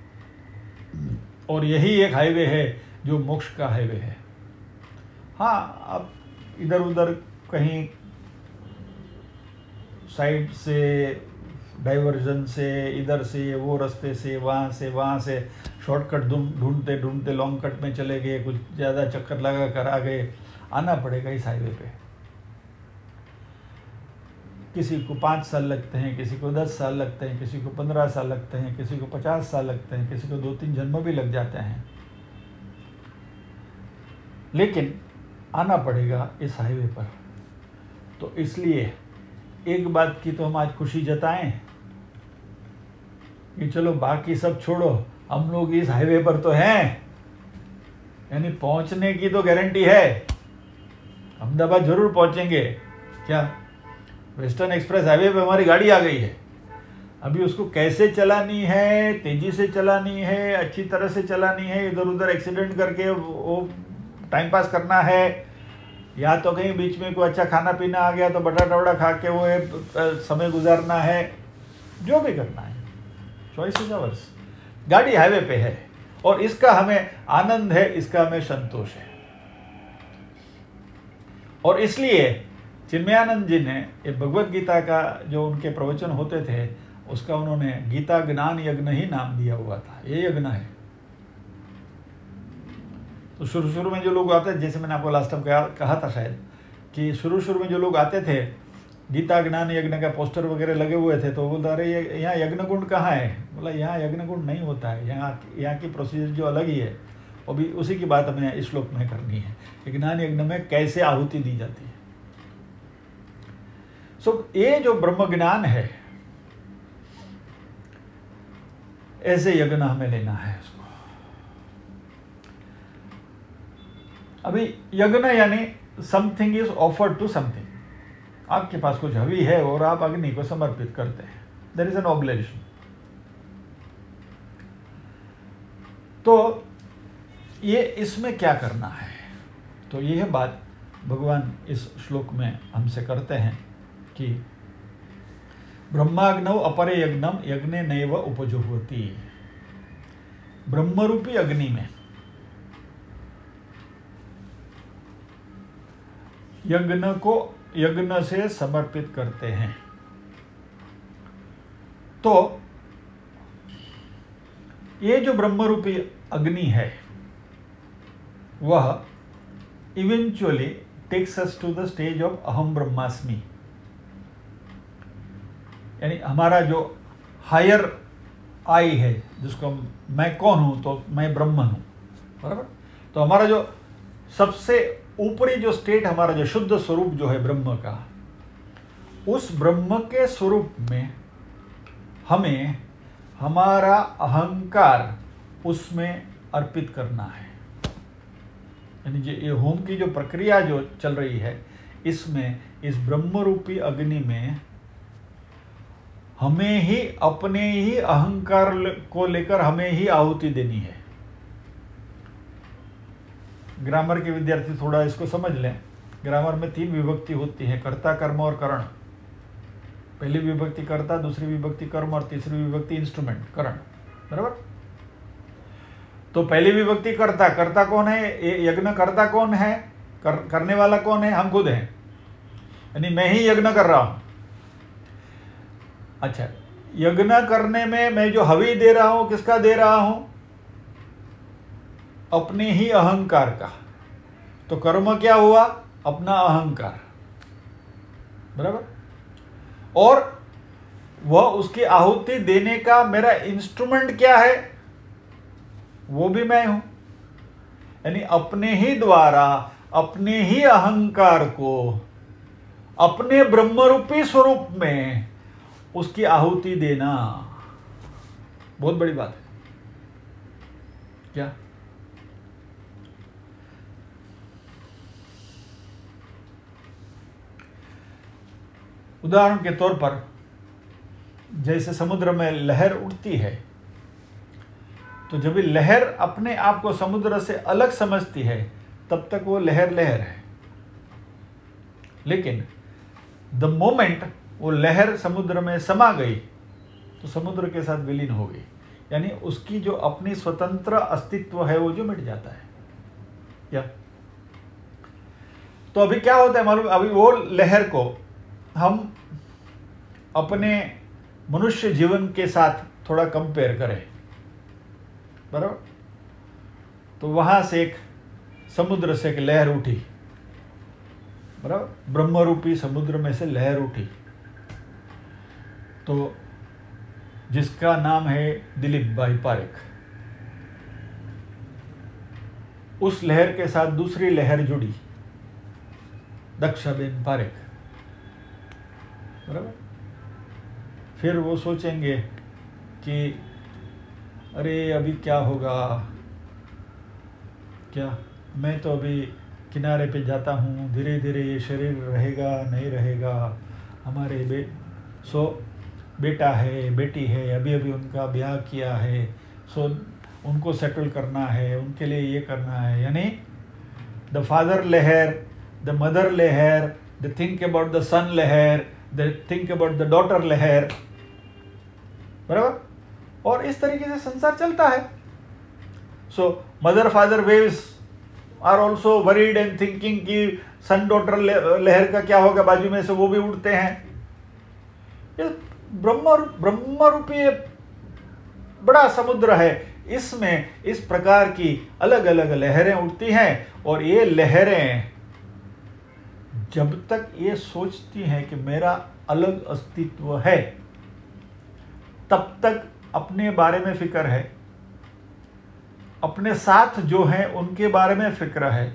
और यही एक हाईवे है जो मोक्ष का हाईवे है। हाँ, आप इधर उधर कहीं साइड से, डाइवर्जन से, इधर से वो रास्ते से, वहाँ से शॉर्टकट ढूंढते ढूंढते लॉन्ग कट में चले गए, कुछ ज़्यादा चक्कर लगा कर आ गए, आना पड़ेगा इस हाईवे पे। किसी को 5 साल लगते हैं, किसी को 10 साल लगते हैं, किसी को 15 साल लगते हैं, किसी को 50 साल लगते हैं, किसी को 2-3 जन्म भी लग जाते हैं, लेकिन आना पड़ेगा इस हाईवे पर। तो इसलिए एक बात की तो हम आज खुशी जताएं कि चलो बाकी सब छोड़ो, हम लोग इस हाईवे पर तो हैं, यानी पहुंचने की तो गारंटी है। अहमदाबाद जरूर पहुंचेंगे। क्या वेस्टर्न एक्सप्रेस हाईवे पे हमारी गाड़ी आ गई है, अभी उसको कैसे चलानी है, तेजी से चलानी है, अच्छी तरह से चलानी है, इधर उधर एक्सीडेंट करके वो टाइम पास करना है, या तो कहीं बीच में कोई अच्छा खाना पीना आ गया तो बटाटा वड़ा खा के वो समय गुजारना है, जो भी करना है, चॉइस इज अवर्स। गाड़ी हाईवे पे है और इसका हमें आनंद है, इसका हमें संतोष है। और इसलिए चिन्मयानंद जी ने ये भगवत गीता का जो उनके प्रवचन होते थे उसका उन्होंने गीता ज्ञान यज्ञ ही नाम दिया हुआ था। ये यज्ञ है। तो शुरू में जो लोग आते थे, जैसे मैंने आपको लास्ट टाइम कहा था शायद, कि शुरू में जो लोग आते थे, गीता ज्ञान यज्ञ का पोस्टर वगैरह लगे हुए थे, तो बोलता अरे ये यहाँ यज्ञ कुंड कहाँ है? बोला यहाँ यज्ञ कुंड नहीं होता है, यहाँ की प्रोसीजर जो अलग ही है। और भी उसी की बात हमें इस श्लोक में करनी है, ज्ञान यज्ञ में कैसे आहुति दी जाती है। सो ये जो ब्रह्म ज्ञान है, ऐसे यज्ञ हमें लेना है उसको। अभी यज्ञ यानी something is offered to something, आपके पास कुछ हवि है और आप अग्नि को समर्पित करते हैं, देयर इज एन ऑब्लेशन। तो ये इसमें क्या करना है, तो यह बात भगवान इस श्लोक में हमसे करते हैं कि ब्रह्माग्नौ अपरे यज्ञम यज्ञे नैव उपजुह्वति। ब्रह्मरूपी अग्नि में यज्ञ से समर्पित करते हैं। तो ये जो ब्रह्मरूपी अग्नि है वह eventually takes us to the stage of अहम ब्रह्मास्मि, यानी हमारा जो हायर आई है, जिसको मैं कौन हूं, तो मैं ब्रह्मन हूं, बराबर। तो हमारा जो सबसे ऊपरी जो स्टेट, हमारा जो शुद्ध स्वरूप जो है ब्रह्म का, उस ब्रह्म के स्वरूप में हमें हमारा अहंकार उसमें अर्पित करना है। यानी ये होम की जो प्रक्रिया जो चल रही है, इसमें इस ब्रह्म रूपी अग्नि में हमें ही अपने ही अहंकार को लेकर हमें ही आहुति देनी है। ग्रामर के विद्यार्थी थोड़ा इसको समझ लें। ग्रामर में 3 विभक्ति होती है, कर्ता, कर्म और करण। पहली विभक्ति कर्ता, दूसरी विभक्ति कर्म और तीसरी विभक्ति इंस्ट्रूमेंट, करण, बराबर। तो पहली विभक्ति कर्ता, कर्ता कौन है, यज्ञ करता कौन है, करने वाला कौन है, हम खुद हैं, यानी मैं ही यज्ञ कर रहा हूं। अच्छा, यज्ञ करने में मैं जो हवि दे रहा हूं, किसका दे रहा हूं, अपने ही अहंकार का। तो कर्म क्या हुआ, अपना अहंकार, बराबर। और वह उसकी आहुति देने का मेरा इंस्ट्रूमेंट क्या है, वो भी मैं हूं। यानी अपने ही द्वारा अपने ही अहंकार को अपने ब्रह्मरूपी स्वरूप में उसकी आहुति देना बहुत बड़ी बात है। क्या उदाहरण के तौर पर जैसे समुद्र में लहर उठती है, तो जब लहर अपने आप को समुद्र से अलग समझती है तब तक वो लहर लहर है। लेकिन द मोमेंट वो लहर समुद्र में समा गई तो समुद्र के साथ विलीन हो गई, यानी उसकी जो अपनी स्वतंत्र अस्तित्व है वो जो मिट जाता है। क्या तो अभी क्या होता है मालूम, अभी वो लहर को हम अपने मनुष्य जीवन के साथ थोड़ा कंपेयर करें, बराबर। तो वहां से एक समुद्र से एक लहर उठी, बराबर, ब्रह्मरूपी समुद्र में से लहर उठी, तो जिसका नाम है दिलीप भाई पारेख। उस लहर के साथ दूसरी लहर जुड़ी, दक्षाबेन पारेख, बराबर। फिर वो सोचेंगे कि अरे अभी क्या होगा, क्या मैं तो अभी किनारे पे जाता हूँ, धीरे धीरे ये शरीर रहेगा नहीं रहेगा, हमारे बेटा है बेटी है, अभी अभी उनका ब्याह किया है, सो उनको सेटल करना है, उनके लिए ये करना है। यानी the father lahar, the mother lahar, the think about the son lahar, the think about the daughter lahar, बराबर। और इस तरीके से संसार चलता है। So mother father waves are also worried and thinking कि सन डॉटर लहर का क्या होगा, बाजू में से वो भी उड़ते हैं। ये ब्रह्म रूपी बड़ा समुद्र है, इसमें इस प्रकार की अलग अलग लहरें उठती हैं। और ये लहरें जब तक ये सोचती हैं कि मेरा अलग अस्तित्व है, तब तक अपने बारे में फिक्र है, अपने साथ जो हैं उनके बारे में फिक्र है।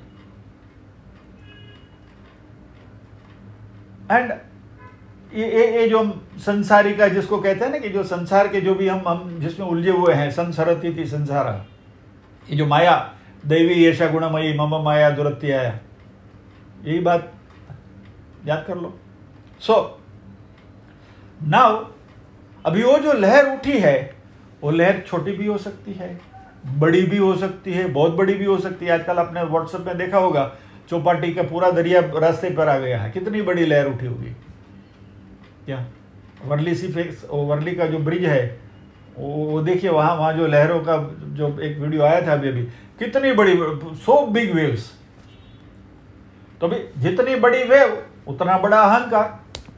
एंड ये जो संसारी का जिसको कहते हैं ना, कि जो संसार के जो भी हम जिसमें उलझे हुए हैं, संसरती थी संसारा, ये जो माया दैवी येषा गुणमयी मम माया दुरत्याया, यही बात याद कर लो। सो नाउ अभी वो जो लहर उठी है, वो लहर छोटी भी हो सकती है, बड़ी भी हो सकती है, बहुत बड़ी भी हो सकती है। आजकल आपने व्हाट्सएप में देखा होगा, चौपाटी का पूरा दरिया रास्ते पर आ गया है, कितनी बड़ी लहर उठी होगी। क्या वर्ली सी फेस, वर्ली का जो ब्रिज है, वो देखिए, वहाँ जो लहरों का जो एक वीडियो आया था अभी, कितनी बड़ी, सो बिग वेव्स। तो भी जितनी बड़ी वेव उतना बड़ा अहंकार।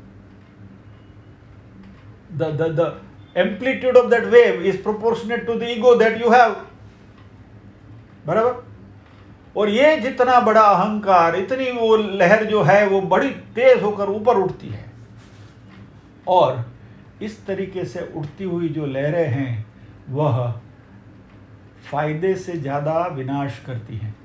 The amplitude of that wave is proportionate to the ego that you have. बराबर। और ये जितना बड़ा अहंकार, इतनी वो लहर जो है वो बड़ी तेज होकर ऊपर उठती है, और इस तरीके से उठती हुई जो लहरें हैं वह फायदे से ज्यादा विनाश करती हैं।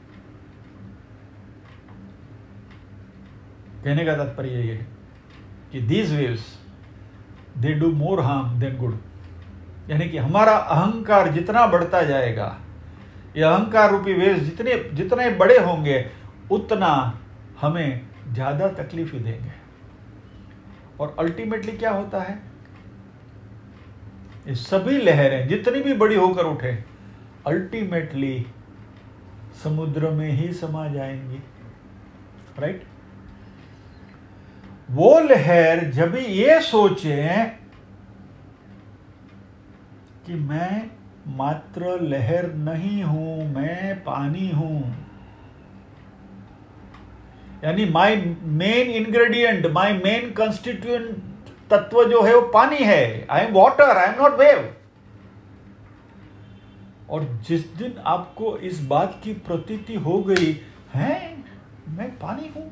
कहने का तात्पर्य ये है कि these waves they do more harm than good। यानी कि हमारा अहंकार जितना बढ़ता जाएगा, ये अहंकार रूपी वेव्स जितने बड़े होंगे, उतना हमें ज्यादा तकलीफ देंगे। और अल्टीमेटली क्या होता है, ये सभी लहरें जितनी भी बड़ी होकर उठे, अल्टीमेटली समुद्र में ही समा जाएंगी। राइट? वो लहर जब ये सोचे कि मैं मात्र लहर नहीं हूं, मैं पानी हूं, यानी my main ingredient, my main constituent तत्व जो है वो पानी है। I am water, I am not wave. और जिस दिन आपको इस बात की प्रतीति हो गई है मैं पानी हूं,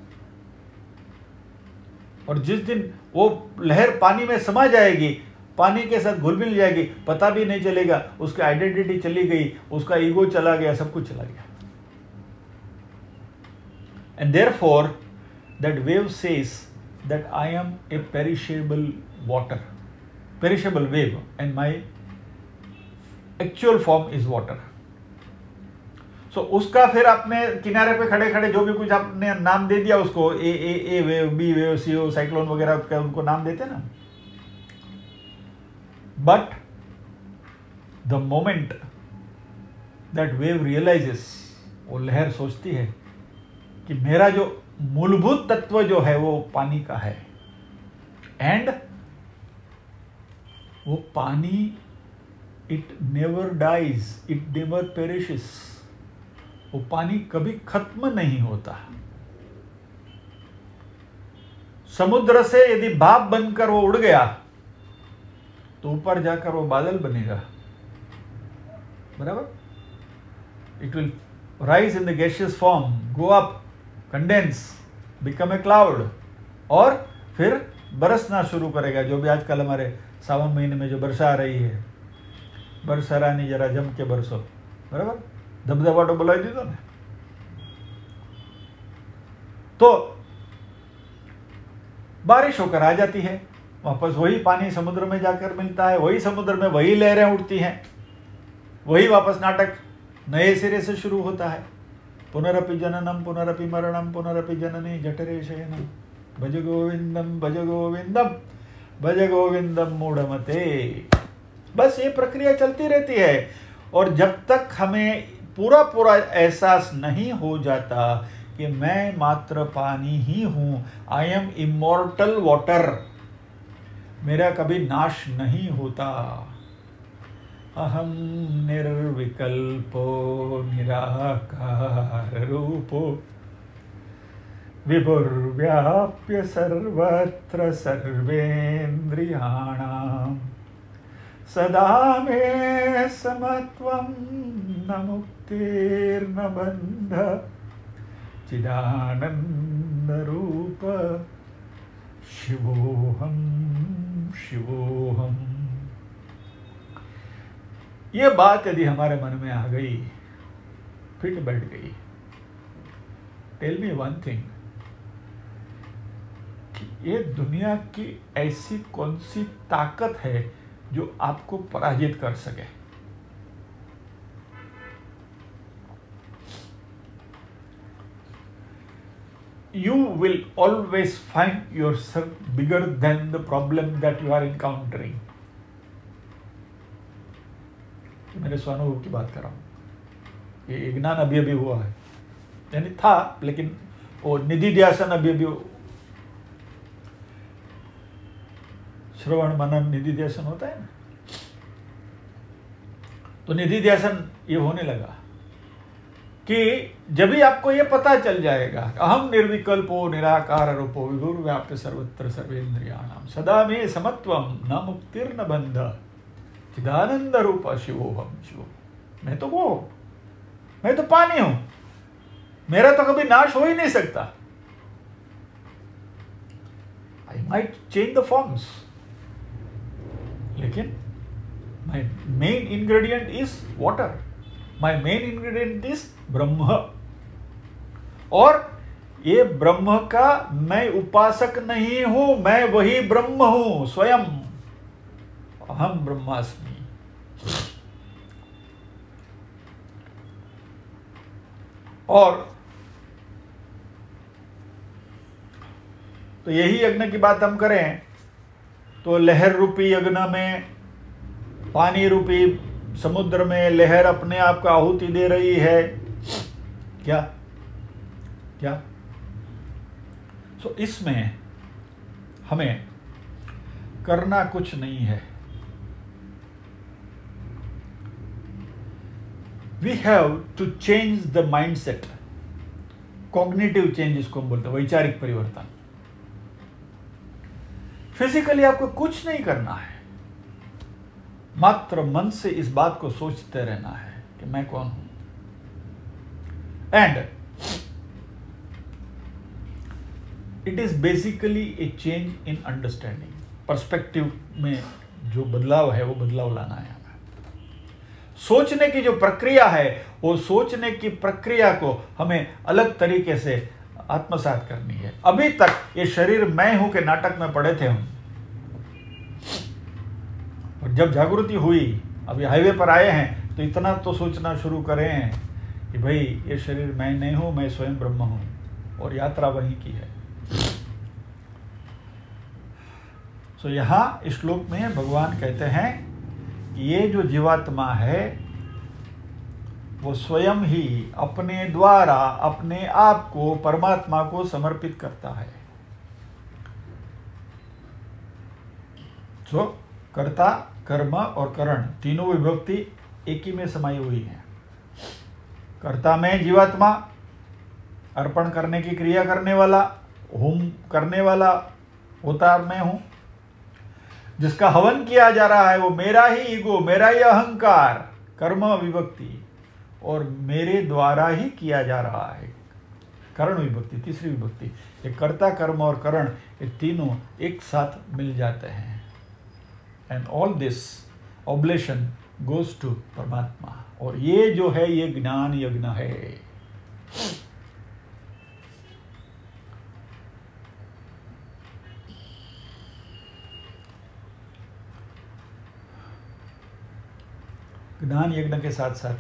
और जिस दिन वो लहर पानी में समा जाएगी, पानी के साथ घुल मिल जाएगी, पता भी नहीं चलेगा, उसकी आइडेंटिटी चली गई, उसका ईगो चला गया, सब कुछ चला गया। And therefore, that wave says that I am a perishable water, perishable wave, and my actual form is water. So उसका फिर आपने किनारे पे खड़े खड़े जो भी कुछ आपने नाम दे दिया उसको, A wave, B wave, C wave, cyclone वगैरह उनको नाम देते ना। But the moment that wave realizes, वो लहर सोचती है कि मेरा जो मूलभूत तत्व जो है वो पानी का है, एंड वो पानी it never dies, it never perishes. वो पानी कभी खत्म नहीं होता। समुद्र से यदि भाप बनकर वो उड़ गया तो ऊपर जाकर वो बादल बनेगा। बराबर? It will rise in the gaseous form, go up, condense, become a cloud, और फिर बरसना शुरू करेगा। जो भी आजकल हमारे सावन महीने में जो वर्षा आ रही है, वर्षा रानी जरा जम के बरसो। बराबर? धबधबा तो बुलाई दी तो ना। तो बारिश होकर आ जाती है, वापस वही पानी समुद्र में जाकर मिलता है, वही समुद्र में वही लहरें उठती हैं, वही वापस नाटक नए सिरे से शुरू होता है। पुनरपि जननम पुनरपि मरणम पुनरपि जननी जठरे शयनम भज गोविंदम भज गोविंदम भज गोविंदम मूढ़मते। बस ये प्रक्रिया चलती रहती है, और जब तक हमें पूरा पूरा एहसास नहीं हो जाता कि मैं मात्र पानी ही हूं, आई एम इमॉर्टल वाटर, मेरा कभी नाश नहीं होता, अहम निर्विकल्पो निराकार रूपो विभुर्व्याप्य सर्वत्र सर्वेन्द्रियाणां सदा मे समत्वं न मुक्तिर्न बन्ध चिदानंद रूप शिवोहम शिवोहम। ये बात यदि हमारे मन में आ गई, फिट बैठ गई, टेल मी वन थिंग, कि ये दुनिया की ऐसी कौन सी ताकत है जो आपको पराजित कर सके? you will always find yourself bigger than the problem that you are encountering. मेरे स्वानुभव की बात कर रहा हूँ। ये ज्ञान अभी अभी हुआ है, यानी था, लेकिन वो निधि ध्यासन अभी अभी, श्रवण मनन निधि ध्यासन होता है ना, तो निधि ध्यासन ये होने लगा कि जब भी आपको ये पता चल जाएगा अहम निर्विकल्पो निराकार रूपो विभुर्व्याप्य सर्वत्र सर्वेन्द्रियाणाम सदा मे समत्वम न मुक्तिर्न बंध चिदानंद रूप शिवोहम शिव। मैं तो वो, मैं तो पानी हूं, मेरा तो कभी नाश हो ही नहीं सकता। I might change the forms, लेकिन my main ingredient is water, my main ingredient is Brahma. और ये ब्रह्म का मैं उपासक नहीं हूं, मैं वही ब्रह्म हूं स्वयं, अहम ब्रह्मास्मि। और तो यही यज्ञ की बात हम करें तो लहर रूपी यज्ञ में, पानी रूपी समुद्र में लहर अपने आप को आहुति दे रही है। क्या क्या सो इसमें हमें करना कुछ नहीं है। We have to change the mindset, cognitive change इसको हम बोलते हैं, वैचारिक परिवर्तन। फिजिकली आपको कुछ नहीं करना है, मात्र मन से इस बात को सोचते रहना है कि मैं कौन हूं। And it is basically a change in understanding, perspective में जो बदलाव है वो बदलाव लाना है। सोचने की जो प्रक्रिया है वो सोचने की प्रक्रिया को हमें अलग तरीके से आत्मसात करनी है। अभी तक ये शरीर मैं हूं के नाटक में पड़े थे हम, और जब जागृति हुई, अभी हाईवे पर आए हैं तो इतना तो सोचना शुरू करें कि भाई ये शरीर मैं नहीं हूं, मैं स्वयं ब्रह्म हूं, और यात्रा वहीं की है। सो यहां इस श्लोक में भगवान कहते हैं ये जो जीवात्मा है वो स्वयं ही अपने द्वारा अपने आप को परमात्मा को समर्पित करता है। तो कर्ता, कर्म और करण तीनों विभक्ति एक ही में समाई हुई है। कर्ता में जीवात्मा, अर्पण करने की क्रिया करने वाला, होम करने वाला होता मैं हूं। जिसका हवन किया जा रहा है वो मेरा ही ईगो, मेरा ही अहंकार, कर्म विभक्ति, और मेरे द्वारा ही किया जा रहा है करण विभक्ति, तीसरी विभक्ति। ये कर्ता, कर्म और करण ये तीनों एक साथ मिल जाते हैं। And all this oblation goes to Paramatma. और ये जो है ये ज्ञान यज्ञ है। ज्ञान यज्ञ के साथ साथ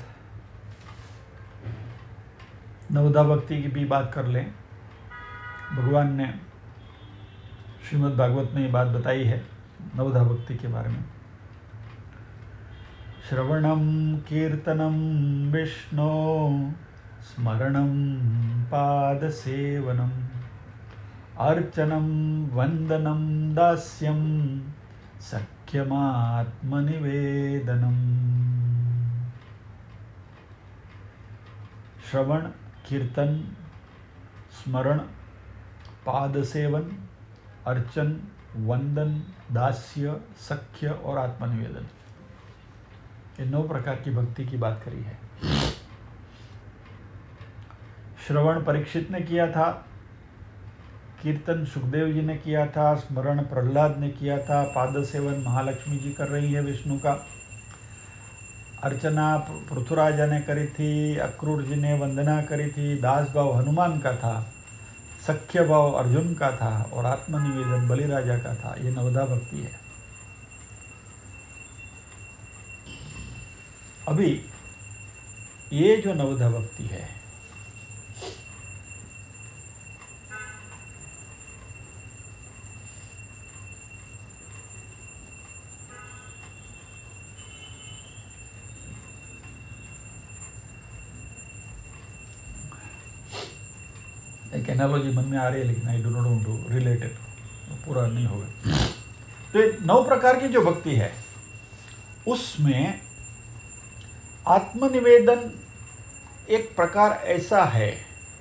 नवधा भक्ति की भी बात कर लें। भगवान ने श्रीमद् भागवत में ये बात बताई है नवधा भक्ति के बारे में। श्रवणम कीर्तनम विष्णु स्मरणम पाद सेवनम अर्चनम वंदनम दास्यम सख्यमात्मनिवेदनम। श्रवण, कीर्तन, स्मरण, पाद सेवन, अर्चन, वंदन, दास्य, सख्य और आत्मनिवेदन, ये 9 प्रकार की भक्ति की बात करी है। श्रवण परीक्षित ने किया था, कीर्तन सुखदेव जी ने किया था, स्मरण प्रहलाद ने किया था, पाद सेवन महालक्ष्मी जी कर रही है विष्णु का, अर्चना पृथुराजा ने करी थी, अक्रूर जी ने वंदना करी थी, दास भाव हनुमान का था, सख्य भाव अर्जुन का था, और आत्मनिवेदन बलिराजा का था। ये नवधा भक्ति है। अभी ये जो नवधा भक्ति है एक एनालॉजी मन में आ रही है, लेकिन I do not want to relate it, पूरा नहीं होगा। तो 9 प्रकार की जो भक्ति है उसमें आत्मनिवेदन एक प्रकार ऐसा है,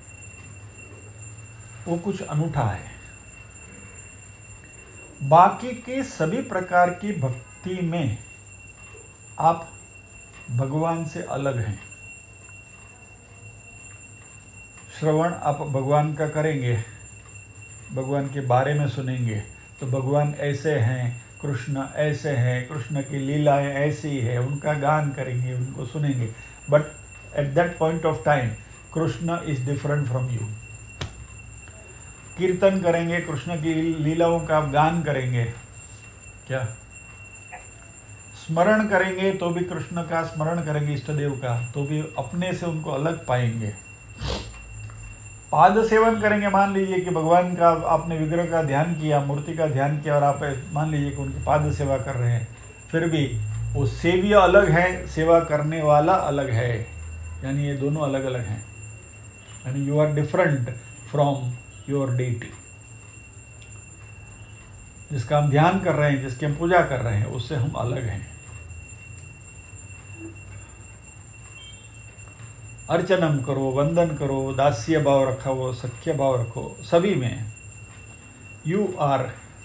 वो कुछ अनूठा है। बाकी के सभी प्रकार की भक्ति में आप भगवान से अलग हैं। श्रवण आप भगवान का करेंगे, भगवान के बारे में सुनेंगे, तो भगवान ऐसे हैं, कृष्ण ऐसे हैं, कृष्ण की लीलाएं ऐसी है, उनका गान करेंगे, उनको सुनेंगे। But at that point of time Krishna is different from you. कीर्तन करेंगे, कृष्ण की लीलाओं का आप गान करेंगे, क्या स्मरण करेंगे तो भी कृष्ण का स्मरण करेंगे, इष्ट देव का, तो भी अपने से उनको अलग पाएंगे। पाद सेवन करेंगे, मान लीजिए कि भगवान का आपने विग्रह का ध्यान किया, मूर्ति का ध्यान किया और आप मान लीजिए कि उनकी पाद सेवा कर रहे हैं, फिर भी वो सेव्य अलग है, सेवा करने वाला अलग है, यानी ये दोनों अलग अलग हैं। यानी you are different from your deity. जिसका हम ध्यान कर रहे हैं, जिसकी हम पूजा कर रहे हैं, उससे हम अलग हैं। अर्चनम करो, वंदन करो, दास्य भाव रखो, सख्य भाव रखो, सभी में you are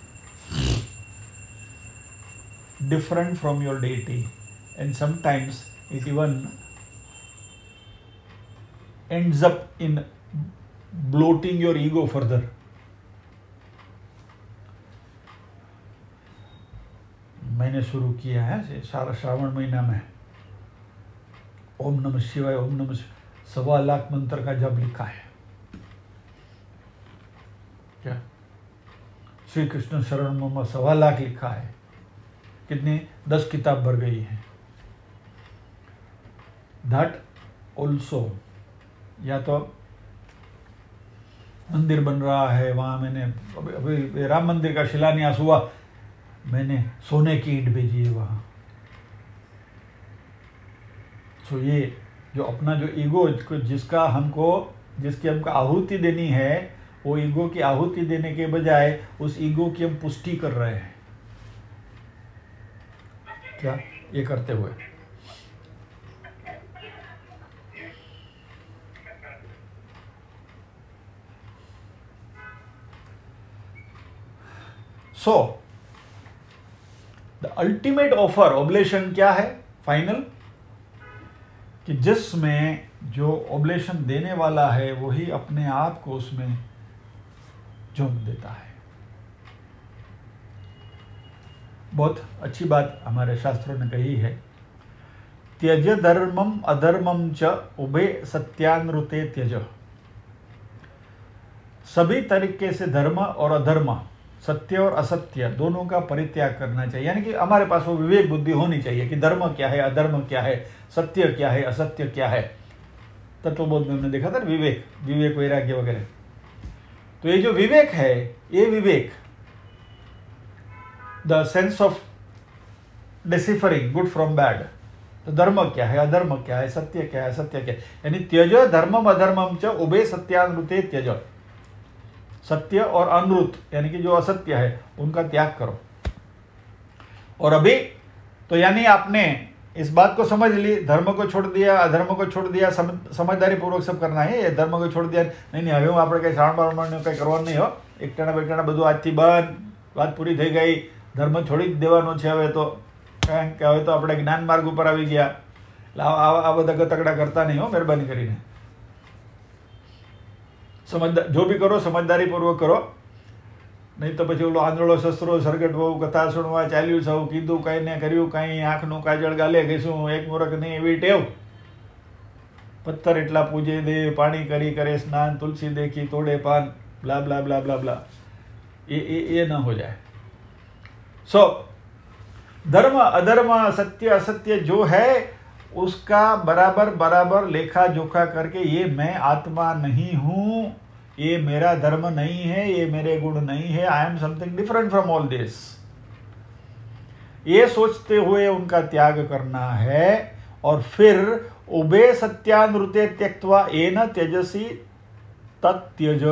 different from your deity, and sometimes it even ends up in bloating your ego further. मैंने शुरू किया है सारा श्रावण महीना में ओम नमः शिवाय, ओम नमः शिवाय 1.25 लाख मंत्र का जप लिखा है। क्या श्री कृष्ण शरण मम 1.25 लाख लिखा है। कितनी 10 किताब भर गई है। दैट ऑल्सो, या तो मंदिर बन रहा है, वहाँ मैंने अभी राम मंदिर का शिलान्यास हुआ, मैंने सोने की ईंट भेजी है वहाँ। तो ये जो अपना जो ईगो जिसकी हमको आहुति देनी है, वो ईगो की आहुति देने के बजाय उस ईगो की हम पुष्टि कर रहे हैं। क्या ये करते हुए so the ultimate offer oblation क्या है? फाइनल, कि जिसमें जो ऑब्लेशन देने वाला है वही अपने आप को उसमें झोंक देता है। बहुत अच्छी बात हमारे शास्त्रों ने कही है, त्यज धर्मम अधर्मम च उभे सत्यानृते त्यज। सभी तरीके से धर्म और अधर्म, सत्य और असत्य दोनों का परित्याग करना चाहिए। यानी कि हमारे पास वो विवेक बुद्धि होनी चाहिए कि धर्म क्या है, अधर्म क्या है, सत्य क्या है, असत्य क्या है। तत्वबोध में हमने देखा था विवेक, वैराग्य वगैरह। तो ये जो विवेक है, ये विवेक the sense of deciphering good from bad, तो धर्म क्या है, अधर्म क्या है, सत्य क्या है, असत्य क्या है, यानी त्यज धर्मम अधर्मम च उभे सत्यानृते त्यज। सत्य और अनृत यानी कि जो असत्य है उनका त्याग करो। और अभी तो यानी आपने इस बात को समझ ली, धर्म को छोड़ दिया, अधर्म को छोड़ दिया, समझदारी पूर्वक सब करना है। धर्म को छोड़ दिया नहीं, હવે હું આપણે કઈ શ્રાવણ બારમણનું કંઈ કરવાનું નહીં હો, એકટાણા બેટાણા બધું આજથી બંધ, વાત પૂરી થઈ ગઈ, ધર્મ છોડી જ દેવાનો છે હવે તો, કારણ કે હવે તો આપણે જ્ઞાન માર્ગ ઉપર આવી ગયા, એટલે આ બધા ગતકડા કરતા નહીં હો, મહેરબાની કરીને। સમજદાર જો બી કરો સમજદારી પૂર્વક કરો, નહીં તો પછી ઓલો આંધળો શસ્ત્રો સરગટ બહુ કથા સુણવા ચાલ્યું સૌ, કીધું કાંઈ ને કર્યું કાંઈ, આંખનું કાજળ ગાલે ઘેસું, એક મૂરખ નહીં એવી ટેવ। પથ્થર એટલા પૂજે દે, પાણી કરી કરે સ્નાન, તુલસી देखी तोड़े पान, ब्ला ब्ला ब्ला ब्ला ब्ला, ये ना हो जाए। सो धर्म अधर्म सत्य असत्य जो है उसका बराबर बराबर लेखा जोखा करके, ये मैं आत्मा नहीं हूँ, ये मेरा धर्म नहीं है, ये मेरे गुण नहीं है, I am something different from all this, ये सोचते हुए उनका त्याग करना है। और फिर उभे सत्यानृते त्यक्त्वा येन त्यजसी तत्यज।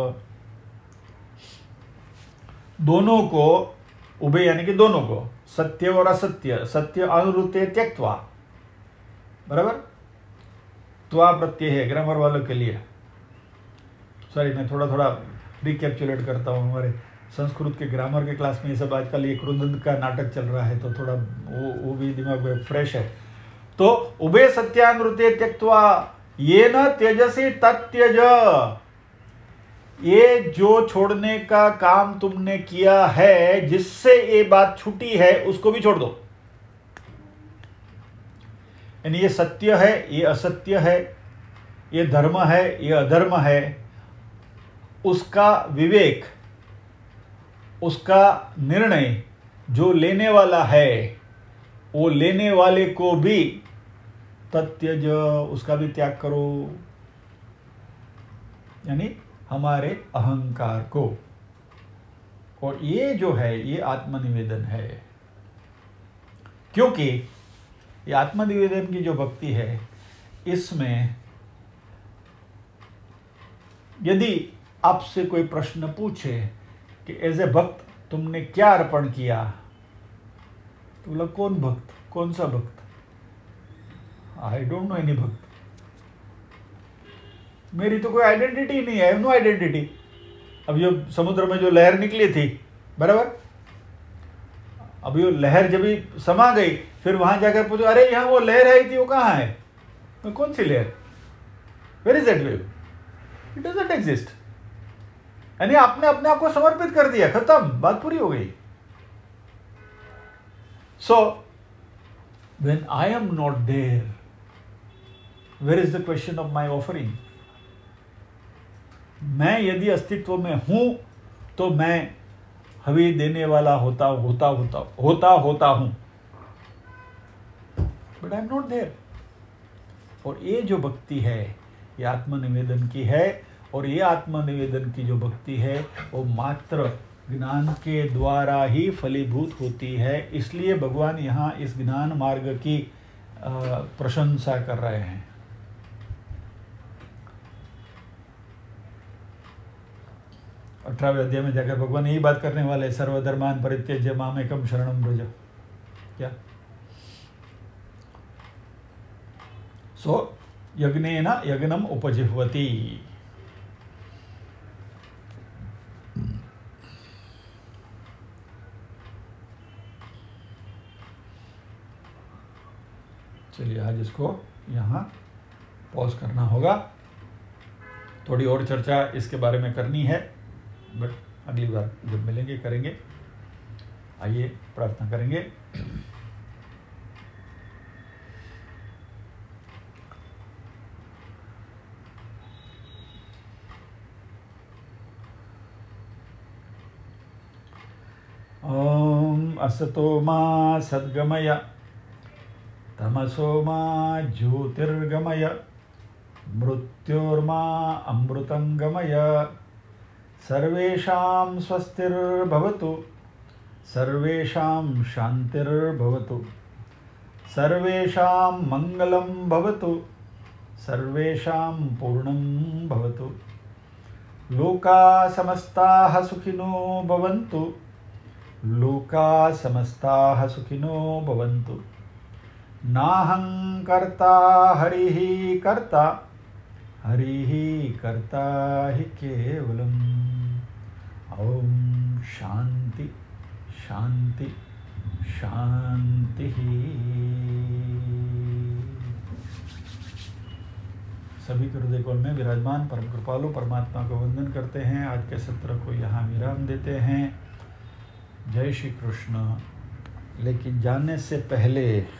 दोनों को, उभय यानी कि दोनों को, सत्य और असत्य, सत्य अनुरुते त्यक्त्वा, बराबर। त्वा प्रत्यय है ग्रामर वालों के लिए। सॉरी, मैं थोड़ा थोड़ा रिकैप्चुलेट करता हूँ। हमारे संस्कृत के ग्रामर के क्लास में ये सब आजकल ये क्रुदंत का नाटक चल रहा है, तो थोड़ा वो भी दिमाग में फ्रेश है। तो उभय सत्यानुरुते त्यक्त्वा येन त्यजसि तत्यज। ये जो छोड़ने का काम तुमने किया है, जिससे ये बात छूटी है, उसको भी छोड़ दो। यानी ये सत्य है, ये असत्य है, ये धर्म है, ये अधर्म है, उसका विवेक, उसका निर्णय जो लेने वाला है, वो लेने वाले को भी तत्यज, उसका भी त्याग करो। यानी हमारे अहंकार को। और ये जो है ये आत्मनिवेदन है, क्योंकि ये आत्मनिवेदन की जो भक्ति है, इसमें यदि आपसे कोई प्रश्न पूछे कि एज ए भक्त तुमने क्या अर्पण किया, तो बोला कौन भक्त, कौन सा भक्त? आई डोंट नो एनी भक्त। मेरी तो कोई आइडेंटिटी नहीं है, नो आइडेंटिटी। अब जो समुद्र में जो लहर निकली थी, बराबर, अब ये लहर जब भी समा गई, फिर वहां जाकर पूछो, अरे यहाँ वो लहर आई थी, वो कहाँ है? कौन सी लहर? Where is that wave? It doesn't exist. यानी आपने अपने आप को समर्पित कर दिया, खत्म, बात पूरी हो गई। So when I am not there, where is the question of my offering? मैं यदि अस्तित्व में हूं तो मैं हवि देने वाला होता हूं, but I am not there. और ये जो भक्ति है, ये आत्मनिवेदन की है। और ये आत्मनिवेदन की जो भक्ति है, वो मात्र ज्ञान के द्वारा ही फलीभूत होती है। इसलिए भगवान यहाँ इस ज्ञान मार्ग की प्रशंसा कर रहे हैं। अठारहवें अध्याय में जाकर भगवान यही बात करने वाले, सर्वधर्मान परित्यज्य मामेकं शरणं व्रज। क्या? सो यज्ञेन यज्ञम उपजिह्वति। चलिए आज इसको यहाँ पॉज करना होगा। थोड़ी और चर्चा इसके बारे में करनी है, बट अगली बार जब मिलेंगे करेंगे। आइए प्रार्थना करेंगे। ओम असतो मा सद्गमय, तमसो मा ज्योतिर्गमय, मृत्योर्मा अमृतंगमय। सर्वेषां स्वस्तिर्भवतु, सर्वेषां शान्तिर्भवतु, सर्वेषां मंगलं भवतु, सर्वेषां पूर्णं भवतु। लोका समस्ताः सुखिनो भवन्तु, लोका समस्ताः सुखिनो भवन्तु। नाहं कर्ता हरिः कर्ता, हरिः कर्ता हि केवलम्। ओम शांति शांति शांति। सभी के हृदय कोल में विराजमान परम कृपालु परमात्मा को वंदन करते हैं। आज के सत्र को यहाँ विराम देते हैं। जय श्री कृष्ण। लेकिन जाने से पहले